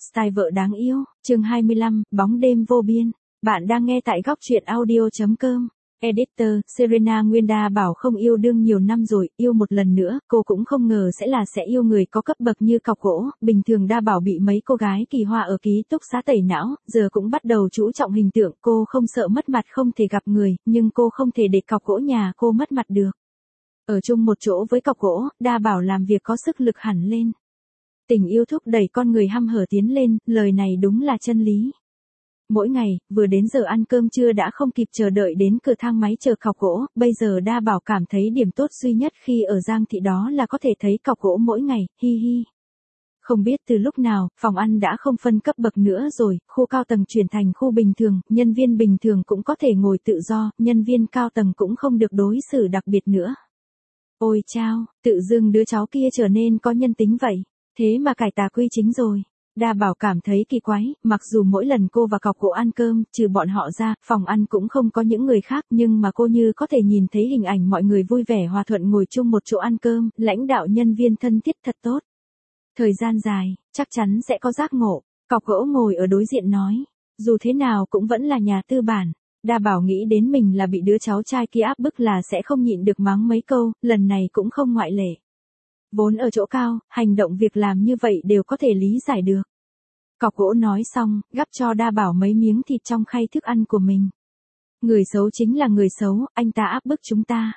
Style vợ đáng yêu, chương 25, bóng đêm vô biên. Bạn đang nghe tại góc truyện audio.com. Editor, Serena Nguyên bảo không yêu đương nhiều năm rồi, yêu một lần nữa, cô cũng không ngờ sẽ yêu người có cấp bậc như cọc gỗ. Bình thường Đa bảo bị mấy cô gái kỳ hoa ở ký túc xá tẩy não, giờ cũng bắt đầu chú trọng hình tượng. Cô không sợ mất mặt không thể gặp người, nhưng cô không thể để cọc gỗ nhà cô mất mặt được. Ở chung một chỗ với cọc gỗ, Đa bảo làm việc có sức lực hẳn lên. Tình yêu thúc đẩy con người hăm hở tiến lên, lời này đúng là chân lý. Mỗi ngày, vừa đến giờ ăn cơm trưa đã không kịp chờ đợi đến cửa thang máy chờ cọc gỗ, bây giờ Đa bảo cảm thấy điểm tốt duy nhất khi ở Giang Thị đó là có thể thấy cọc gỗ mỗi ngày, hi hi. Không biết từ lúc nào, phòng ăn đã không phân cấp bậc nữa rồi, khu cao tầng chuyển thành khu bình thường, nhân viên bình thường cũng có thể ngồi tự do, nhân viên cao tầng cũng không được đối xử đặc biệt nữa. Ôi chao, tự dưng đứa cháu kia trở nên có nhân tính vậy. Thế mà cải tà quy chính rồi. Đa bảo cảm thấy kỳ quái, mặc dù mỗi lần cô và cọc gỗ ăn cơm, trừ bọn họ ra, phòng ăn cũng không có những người khác, nhưng mà cô như có thể nhìn thấy hình ảnh mọi người vui vẻ hòa thuận ngồi chung một chỗ ăn cơm, lãnh đạo nhân viên thân thiết thật tốt. Thời gian dài, chắc chắn sẽ có giác ngộ. Cọc gỗ ngồi ở đối diện nói, dù thế nào cũng vẫn là nhà tư bản. Đa bảo nghĩ đến mình là bị đứa cháu trai kia áp bức là sẽ không nhịn được mắng mấy câu, lần này cũng không ngoại lệ. Vốn ở chỗ cao, hành động việc làm như vậy đều có thể lý giải được. Cọc gỗ nói xong, gắp cho Đa bảo mấy miếng thịt trong khay thức ăn của mình. Người xấu chính là người xấu, anh ta áp bức chúng ta.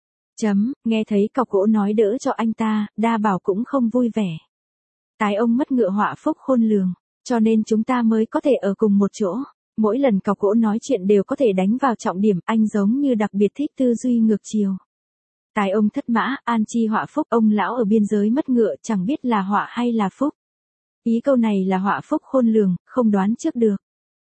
Nghe thấy cọc gỗ nói đỡ cho anh ta, Đa bảo cũng không vui vẻ. Tái ông mất ngựa họa phúc khôn lường, cho nên chúng ta mới có thể ở cùng một chỗ. Mỗi lần cọc gỗ nói chuyện đều có thể đánh vào trọng điểm, anh giống như đặc biệt thích tư duy ngược chiều. Tài ông thất mã, an chi họa phúc, ông lão ở biên giới mất ngựa, chẳng biết là họa hay là phúc. Ý câu này là họa phúc khôn lường, không đoán trước được.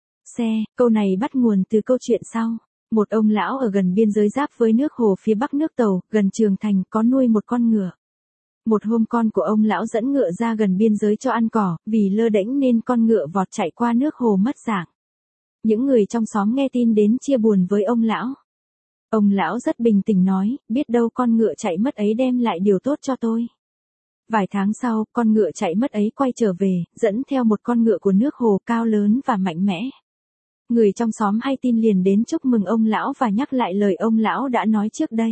Câu này bắt nguồn từ câu chuyện sau. Một ông lão ở gần biên giới giáp với nước Hồ phía bắc nước Tàu, gần Trường Thành, có nuôi một con ngựa. Một hôm con của ông lão dẫn ngựa ra gần biên giới cho ăn cỏ, vì lơ đễnh nên con ngựa vọt chạy qua nước Hồ mất dạng. Những người trong xóm nghe tin đến chia buồn với ông lão. Ông lão rất bình tĩnh nói, biết đâu con ngựa chạy mất ấy đem lại điều tốt cho tôi. Vài tháng sau, con ngựa chạy mất ấy quay trở về, dẫn theo một con ngựa của nước Hồ cao lớn và mạnh mẽ. Người trong xóm hay tin liền đến chúc mừng ông lão và nhắc lại lời ông lão đã nói trước đây.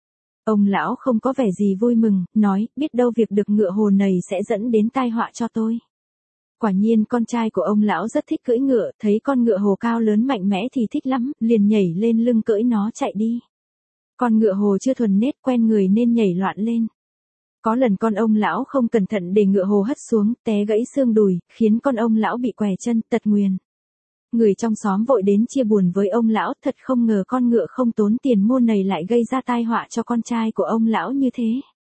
Ông lão không có vẻ gì vui mừng, nói, biết đâu việc được ngựa Hồ này sẽ dẫn đến tai họa cho tôi. Quả nhiên con trai của ông lão rất thích cưỡi ngựa, thấy con ngựa Hồ cao lớn mạnh mẽ thì thích lắm, liền nhảy lên lưng cưỡi nó chạy đi. Con ngựa Hồ chưa thuần nết quen người nên nhảy loạn lên. Có lần con ông lão không cẩn thận để ngựa Hồ hất xuống, té gãy xương đùi, khiến con ông lão bị què chân, tật nguyền. Người trong xóm vội đến chia buồn với ông lão, thật không ngờ con ngựa không tốn tiền mua này lại gây ra tai họa cho con trai của ông lão như thế.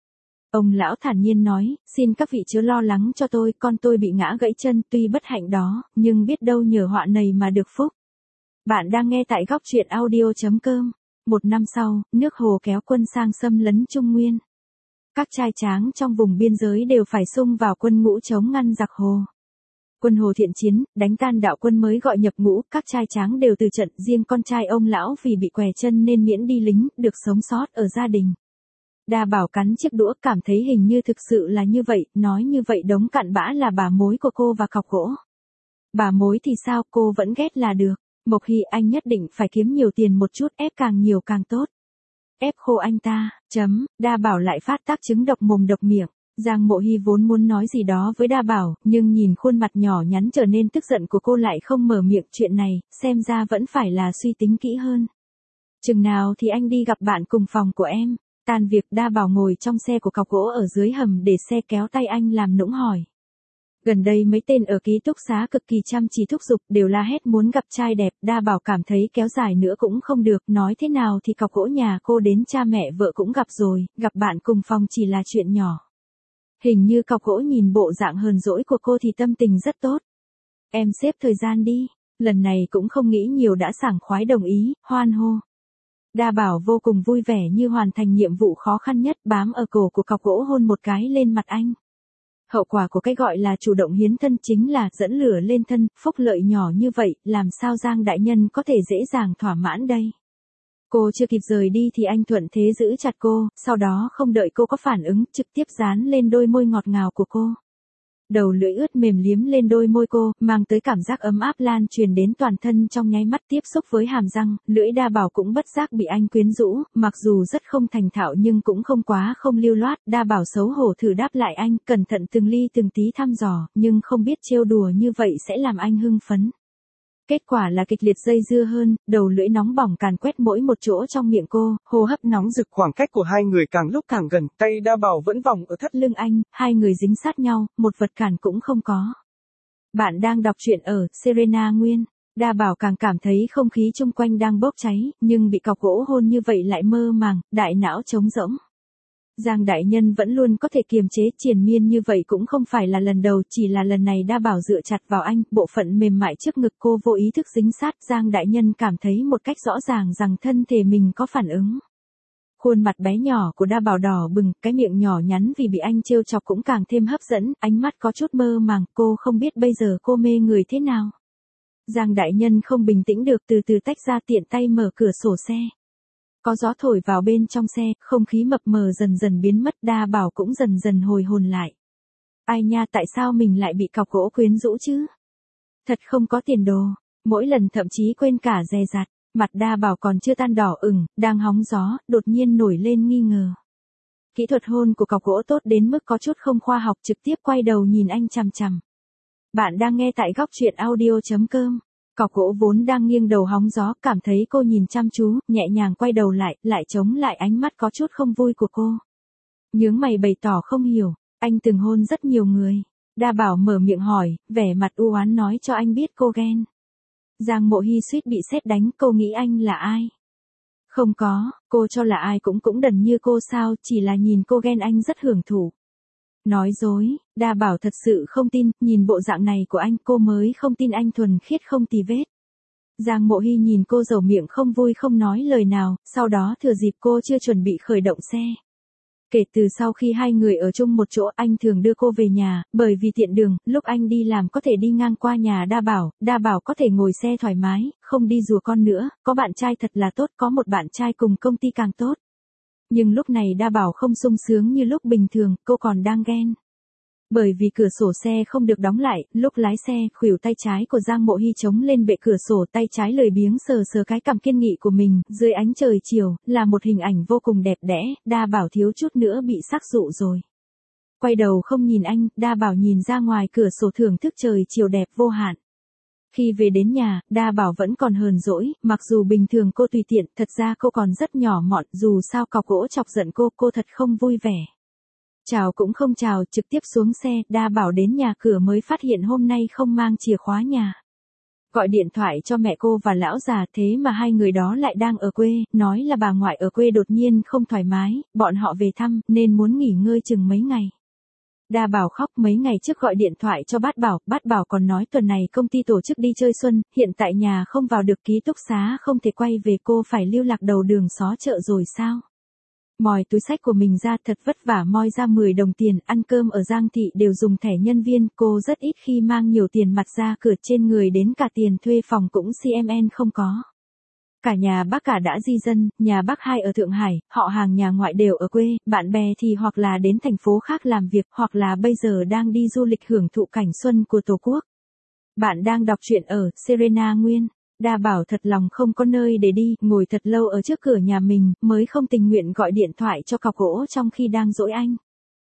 Ông lão thản nhiên nói, xin các vị chớ lo lắng cho tôi, con tôi bị ngã gãy chân, tuy bất hạnh đó, nhưng biết đâu nhờ họa này mà được phúc. Bạn đang nghe tại góc truyện audio.com. Một năm sau, nước Hồ kéo quân sang xâm lấn Trung Nguyên. Các trai tráng trong vùng biên giới đều phải xung vào quân ngũ chống ngăn giặc Hồ. Quân Hồ thiện chiến, đánh tan đạo quân mới gọi nhập ngũ, các trai tráng đều từ trận, riêng con trai ông lão vì bị què chân nên miễn đi lính, được sống sót ở gia đình. Đa bảo cắn chiếc đũa cảm thấy hình như thực sự là như vậy, nói như vậy đống cặn bã là bà mối của cô và cọc gỗ. Bà mối thì sao, cô vẫn ghét là được. Mộc Hy anh nhất định phải kiếm nhiều tiền một chút, ép càng nhiều càng tốt. Ép khô anh ta, Đa bảo lại phát tác chứng độc mồm độc miệng. Giang Mộ Hy vốn muốn nói gì đó với Đa bảo, nhưng nhìn khuôn mặt nhỏ nhắn trở nên tức giận của cô lại không mở miệng chuyện này, xem ra vẫn phải là suy tính kỹ hơn. Chừng nào thì anh đi gặp bạn cùng phòng của em. Tan việc Đa bảo ngồi trong xe của cọc gỗ ở dưới hầm để xe kéo tay anh làm nũng hỏi. Gần đây mấy tên ở ký túc xá cực kỳ chăm chỉ thúc giục đều la hét muốn gặp trai đẹp, Đa bảo cảm thấy kéo dài nữa cũng không được, nói thế nào thì cọc gỗ nhà cô đến cha mẹ vợ cũng gặp rồi, gặp bạn cùng phòng chỉ là chuyện nhỏ. Hình như cọc gỗ nhìn bộ dạng hờn dỗi của cô thì tâm tình rất tốt. Em xếp thời gian đi, lần này cũng không nghĩ nhiều đã sảng khoái đồng ý, hoan hô. Đa bảo vô cùng vui vẻ như hoàn thành nhiệm vụ khó khăn nhất, bám ở cổ của cọc gỗ hôn một cái lên mặt anh. Hậu quả của cái gọi là chủ động hiến thân chính là dẫn lửa lên thân, phúc lợi nhỏ như vậy, làm sao Giang đại nhân có thể dễ dàng thỏa mãn đây. Cô chưa kịp rời đi thì anh thuận thế giữ chặt cô, sau đó không đợi cô có phản ứng, trực tiếp dán lên đôi môi ngọt ngào của cô. Đầu lưỡi ướt mềm liếm lên đôi môi cô, mang tới cảm giác ấm áp lan truyền đến toàn thân trong nháy mắt tiếp xúc với hàm răng, lưỡi đa bảo cũng bất giác bị anh quyến rũ, mặc dù rất không thành thạo nhưng cũng không quá không lưu loát, đa bảo xấu hổ thử đáp lại anh, cẩn thận từng ly từng tí thăm dò, nhưng không biết trêu đùa như vậy sẽ làm anh hưng phấn. Kết quả là kịch liệt dây dưa hơn, đầu lưỡi nóng bỏng càn quét mỗi một chỗ trong miệng cô, hô hấp nóng rực. Khoảng cách của hai người càng lúc càng gần, tay đa bảo vẫn vòng ở thắt lưng anh, hai người dính sát nhau, một vật cản cũng không có. Bạn đang đọc truyện ở Serena Nguyên. Đa bảo càng cảm thấy không khí chung quanh đang bốc cháy, nhưng bị cọc gỗ hôn như vậy lại mơ màng, đại não trống rỗng. Giang đại nhân vẫn luôn có thể kiềm chế triền miên như vậy cũng không phải là lần đầu, chỉ là lần này đa bảo dựa chặt vào anh, bộ phận mềm mại trước ngực cô vô ý thức dính sát, Giang đại nhân cảm thấy một cách rõ ràng rằng thân thể mình có phản ứng. Khuôn mặt bé nhỏ của đa bảo đỏ bừng, cái miệng nhỏ nhắn vì bị anh trêu chọc cũng càng thêm hấp dẫn, ánh mắt có chút mơ màng, cô không biết bây giờ cô mê người thế nào. Giang đại nhân không bình tĩnh được, từ từ tách ra, tiện tay mở cửa sổ xe. Có gió thổi vào bên trong xe, không khí mập mờ dần dần biến mất, đa bảo cũng dần dần hồi hồn lại. Ai nha, tại sao mình lại bị cọc gỗ quyến rũ chứ? Thật không có tiền đồ, mỗi lần thậm chí quên cả dè dặt, mặt đa bảo còn chưa tan đỏ ửng, đang hóng gió, đột nhiên nổi lên nghi ngờ. Kỹ thuật hôn của cọc gỗ tốt đến mức có chút không khoa học, trực tiếp quay đầu nhìn anh chằm chằm. Bạn đang nghe tại góc truyện audio.com. Cọc gỗ vốn đang nghiêng đầu hóng gió, cảm thấy cô nhìn chăm chú, nhẹ nhàng quay đầu lại chống lại ánh mắt có chút không vui của cô. Nhướng mày bày tỏ không hiểu, anh từng hôn rất nhiều người. Đa bảo mở miệng hỏi, vẻ mặt u oán nói cho anh biết cô ghen. Giang Mộ Hy suýt bị sét đánh, cô nghĩ anh là ai? Không có, cô cho là ai cũng đần như cô sao, chỉ là nhìn cô ghen anh rất hưởng thụ. Nói dối, đa bảo thật sự không tin, nhìn bộ dạng này của anh cô mới không tin anh thuần khiết không tì vết. Giang Mộ Hy nhìn cô dầu miệng không vui không nói lời nào, sau đó thừa dịp cô chưa chuẩn bị khởi động xe. Kể từ sau khi hai người ở chung một chỗ, anh thường đưa cô về nhà, bởi vì tiện đường, lúc anh đi làm có thể đi ngang qua nhà đa bảo có thể ngồi xe thoải mái, không đi rùa con nữa, có bạn trai thật là tốt, có một bạn trai cùng công ty càng tốt. Nhưng lúc này đa bảo không sung sướng như lúc bình thường, cô còn đang ghen. Bởi vì cửa sổ xe không được đóng lại, lúc lái xe, khuỷu tay trái của Giang Mộ Hy chống lên bệ cửa sổ, tay trái lười biếng sờ cái cằm kiên nghị của mình, dưới ánh trời chiều, là một hình ảnh vô cùng đẹp đẽ, đa bảo thiếu chút nữa bị sắc dụ rồi. Quay đầu không nhìn anh, đa bảo nhìn ra ngoài cửa sổ thưởng thức trời chiều đẹp vô hạn. Khi về đến nhà, đa bảo vẫn còn hờn dỗi, mặc dù bình thường cô tùy tiện, thật ra cô còn rất nhỏ mọn, dù sao cọc gỗ chọc giận cô thật không vui vẻ. Chào cũng không chào, trực tiếp xuống xe, đa bảo đến nhà cửa mới phát hiện hôm nay không mang chìa khóa nhà. Gọi điện thoại cho mẹ cô và lão già, thế mà hai người đó lại đang ở quê, nói là bà ngoại ở quê đột nhiên không thoải mái, bọn họ về thăm, nên muốn nghỉ ngơi chừng mấy ngày. Đa bảo khóc, mấy ngày trước gọi điện thoại cho bát bảo còn nói tuần này công ty tổ chức đi chơi xuân, hiện tại nhà không vào được, ký túc xá không thể quay về, cô phải lưu lạc đầu đường xó chợ rồi sao? Moi túi xách của mình ra, thật vất vả moi ra 10 đồng tiền, ăn cơm ở Giang Thị đều dùng thẻ nhân viên, cô rất ít khi mang nhiều tiền mặt ra cửa, trên người đến cả tiền thuê phòng cũng CMN không có. Cả nhà bác cả đã di dân, nhà bác hai ở Thượng Hải, họ hàng nhà ngoại đều ở quê, bạn bè thì hoặc là đến thành phố khác làm việc, hoặc là bây giờ đang đi du lịch hưởng thụ cảnh xuân của Tổ quốc. Bạn đang đọc truyện ở Serena Nguyên. Đa bảo thật lòng không có nơi để đi, ngồi thật lâu ở trước cửa nhà mình, mới không tình nguyện gọi điện thoại cho cọc gỗ trong khi đang dỗi anh.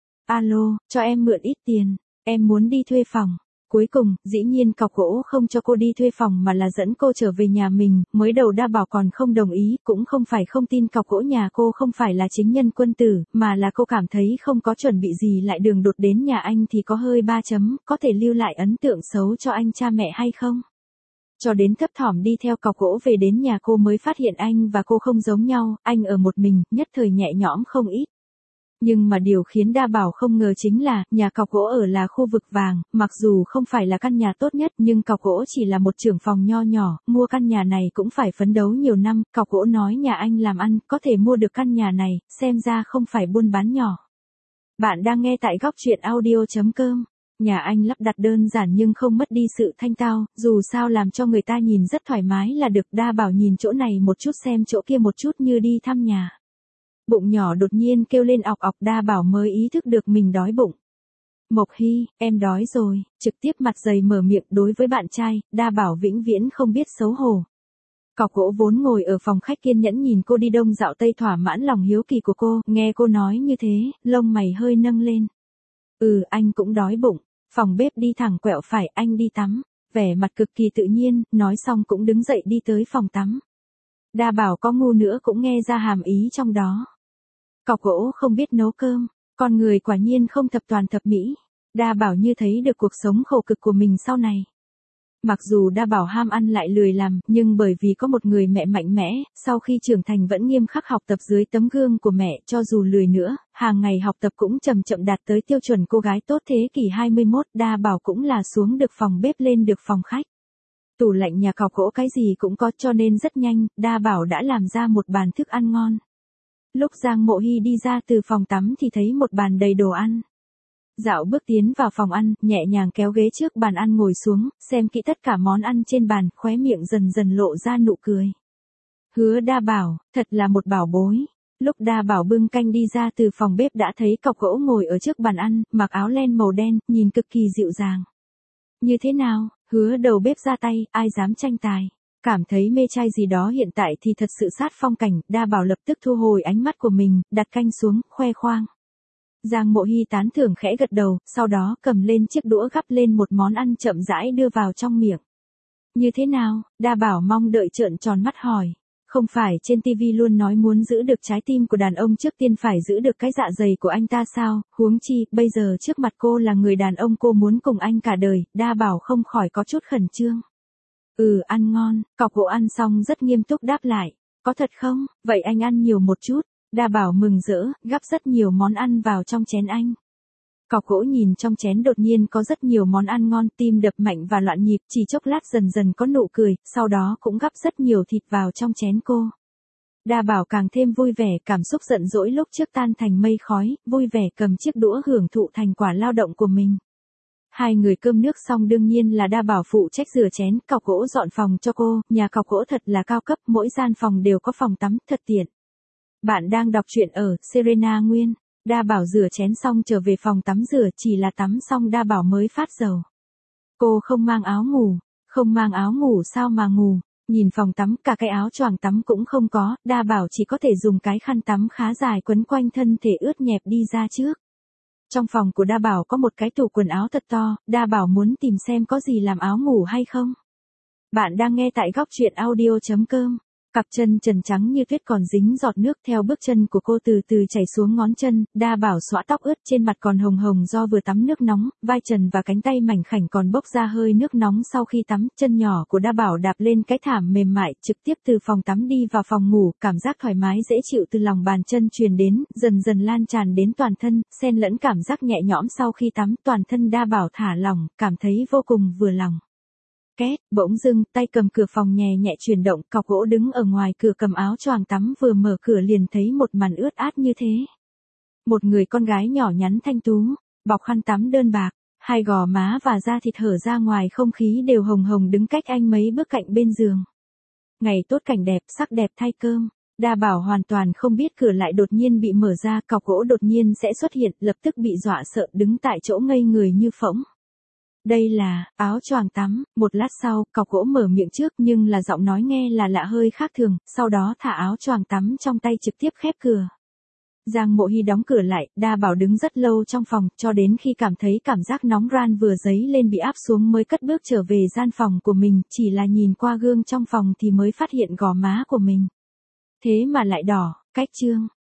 Alo, cho em mượn ít tiền, em muốn đi thuê phòng. Cuối cùng, dĩ nhiên cọc gỗ không cho cô đi thuê phòng mà là dẫn cô trở về nhà mình, mới đầu đa bảo còn không đồng ý, cũng không phải không tin cọc gỗ nhà cô không phải là chính nhân quân tử, mà là cô cảm thấy không có chuẩn bị gì lại đường đột đến nhà anh thì có hơi 3 chấm, có thể lưu lại ấn tượng xấu cho anh cha mẹ hay không? Cho đến thấp thỏm đi theo cọc gỗ về đến nhà cô mới phát hiện anh và cô không giống nhau, anh ở một mình, nhất thời nhẹ nhõm không ít. Nhưng mà điều khiến đa bảo không ngờ chính là, nhà cọc gỗ ở là khu vực vàng, mặc dù không phải là căn nhà tốt nhất nhưng cọc gỗ chỉ là một trưởng phòng nho nhỏ, mua căn nhà này cũng phải phấn đấu nhiều năm, cọc gỗ nói nhà anh làm ăn, có thể mua được căn nhà này, xem ra không phải buôn bán nhỏ. Bạn đang nghe tại góc truyện audio.com. Nhà anh lắp đặt đơn giản nhưng không mất đi sự thanh tao, dù sao làm cho người ta nhìn rất thoải mái là được, đa bảo nhìn chỗ này một chút xem chỗ kia một chút như đi thăm nhà. Bụng nhỏ đột nhiên kêu lên ọc ọc, đa bảo mới ý thức được mình đói bụng. Mộc Hy, em đói rồi, trực tiếp mặt dày mở miệng đối với bạn trai, Đa Bảo vĩnh viễn không biết xấu hổ. Cọc gỗ vốn ngồi ở phòng khách kiên nhẫn nhìn cô đi đông dạo tây thỏa mãn lòng hiếu kỳ của cô, nghe cô nói như thế, lông mày hơi nâng lên. Anh cũng đói bụng, phòng bếp đi thẳng quẹo phải, anh đi tắm, vẻ mặt cực kỳ tự nhiên, nói xong cũng đứng dậy đi tới phòng tắm. Đa Bảo có ngu nữa cũng nghe ra hàm ý trong đó. Cọc gỗ không biết nấu cơm, con người quả nhiên không thập toàn thập mỹ. Đa Bảo như thấy được cuộc sống khổ cực của mình sau này. Mặc dù Đa Bảo ham ăn lại lười làm, nhưng bởi vì có một người mẹ mạnh mẽ, sau khi trưởng thành vẫn nghiêm khắc học tập dưới tấm gương của mẹ, cho dù lười nữa, hàng ngày học tập cũng chậm chậm đạt tới tiêu chuẩn cô gái tốt thế kỷ 21, Đa Bảo cũng là xuống được phòng bếp lên được phòng khách. Tủ lạnh nhà cọc gỗ cái gì cũng có cho nên rất nhanh, Đa Bảo đã làm ra một bàn thức ăn ngon. Lúc Giang Mộ Hy đi ra từ phòng tắm thì thấy một bàn đầy đồ ăn. Dạo bước tiến vào phòng ăn, nhẹ nhàng kéo ghế trước bàn ăn ngồi xuống, xem kỹ tất cả món ăn trên bàn, khóe miệng dần dần lộ ra nụ cười. Hứa Đa Bảo, thật là một bảo bối. Lúc Đa Bảo bưng canh đi ra từ phòng bếp đã thấy cọc gỗ ngồi ở trước bàn ăn, mặc áo len màu đen, nhìn cực kỳ dịu dàng. Như thế nào, Hứa đầu bếp ra tay, ai dám tranh tài. Cảm thấy mê trai gì đó hiện tại thì thật sự sát phong cảnh, Đa Bảo lập tức thu hồi ánh mắt của mình, đặt canh xuống, khoe khoang. Giang Mộ Hy tán thưởng khẽ gật đầu, sau đó cầm lên chiếc đũa gắp lên một món ăn chậm rãi đưa vào trong miệng. Như thế nào? Đa Bảo mong đợi trợn tròn mắt hỏi. Không phải trên TV luôn nói muốn giữ được trái tim của đàn ông trước tiên phải giữ được cái dạ dày của anh ta sao, huống chi, bây giờ trước mặt cô là người đàn ông cô muốn cùng anh cả đời, Đa Bảo không khỏi có chút khẩn trương. Ăn ngon, cọc gỗ ăn xong rất nghiêm túc đáp lại. Có thật không? Vậy anh ăn nhiều một chút. Đa Bảo mừng rỡ, gắp rất nhiều món ăn vào trong chén anh. Cọc gỗ nhìn trong chén đột nhiên có rất nhiều món ăn ngon, tim đập mạnh và loạn nhịp, chỉ chốc lát dần dần có nụ cười, sau đó cũng gắp rất nhiều thịt vào trong chén cô. Đa Bảo càng thêm vui vẻ, cảm xúc giận dỗi lúc trước tan thành mây khói, vui vẻ cầm chiếc đũa hưởng thụ thành quả lao động của mình. Hai người cơm nước xong đương nhiên là Đa Bảo phụ trách rửa chén, cọc gỗ dọn phòng cho cô, nhà cọc gỗ thật là cao cấp, mỗi gian phòng đều có phòng tắm, thật tiện. Bạn đang đọc truyện ở Serena Nguyên. Đa Bảo rửa chén xong trở về phòng tắm rửa, chỉ là tắm xong Đa Bảo mới phát dầu. Cô không mang áo ngủ, không mang áo ngủ sao mà ngủ, nhìn phòng tắm cả cái áo choàng tắm cũng không có, Đa Bảo chỉ có thể dùng cái khăn tắm khá dài quấn quanh thân thể ướt nhẹp đi ra trước. Trong phòng của Đa Bảo có một cái tủ quần áo thật to, Đa Bảo muốn tìm xem có gì làm áo ngủ hay không. Bạn đang nghe tại góc truyện audio.com. Cặp chân trần trắng như tuyết còn dính giọt nước theo bước chân của cô từ từ chảy xuống ngón chân, Đa Bảo xõa tóc ướt trên mặt còn hồng hồng do vừa tắm nước nóng, vai trần và cánh tay mảnh khảnh còn bốc ra hơi nước nóng sau khi tắm, chân nhỏ của Đa Bảo đạp lên cái thảm mềm mại, trực tiếp từ phòng tắm đi vào phòng ngủ, cảm giác thoải mái dễ chịu từ lòng bàn chân truyền đến, dần dần lan tràn đến toàn thân, xen lẫn cảm giác nhẹ nhõm sau khi tắm, toàn thân Đa Bảo thả lỏng, cảm thấy vô cùng vừa lòng. Két, bỗng dưng, tay cầm cửa phòng nhẹ nhẹ chuyển động, cọc gỗ đứng ở ngoài cửa cầm áo choàng tắm vừa mở cửa liền thấy một màn ướt át như thế. Một người con gái nhỏ nhắn thanh tú, bọc khăn tắm đơn bạc, hai gò má và da thịt hở ra ngoài không khí đều hồng hồng đứng cách anh mấy bước cạnh bên giường. Ngày tốt cảnh đẹp, sắc đẹp thay cơm. Đa Bảo hoàn toàn không biết cửa lại đột nhiên bị mở ra, cọc gỗ đột nhiên sẽ xuất hiện, lập tức bị dọa sợ đứng tại chỗ ngây người như phỗng. Đây là, áo choàng tắm, một lát sau, cọc gỗ mở miệng trước nhưng là giọng nói nghe là lạ hơi khác thường, sau đó thả áo choàng tắm trong tay trực tiếp khép cửa. Giang Mộ Hy đóng cửa lại, Đa Bảo đứng rất lâu trong phòng, cho đến khi cảm thấy cảm giác nóng ran vừa dấy lên bị áp xuống mới cất bước trở về gian phòng của mình, chỉ là nhìn qua gương trong phòng thì mới phát hiện gò má của mình. Thế mà lại đỏ, cách chương.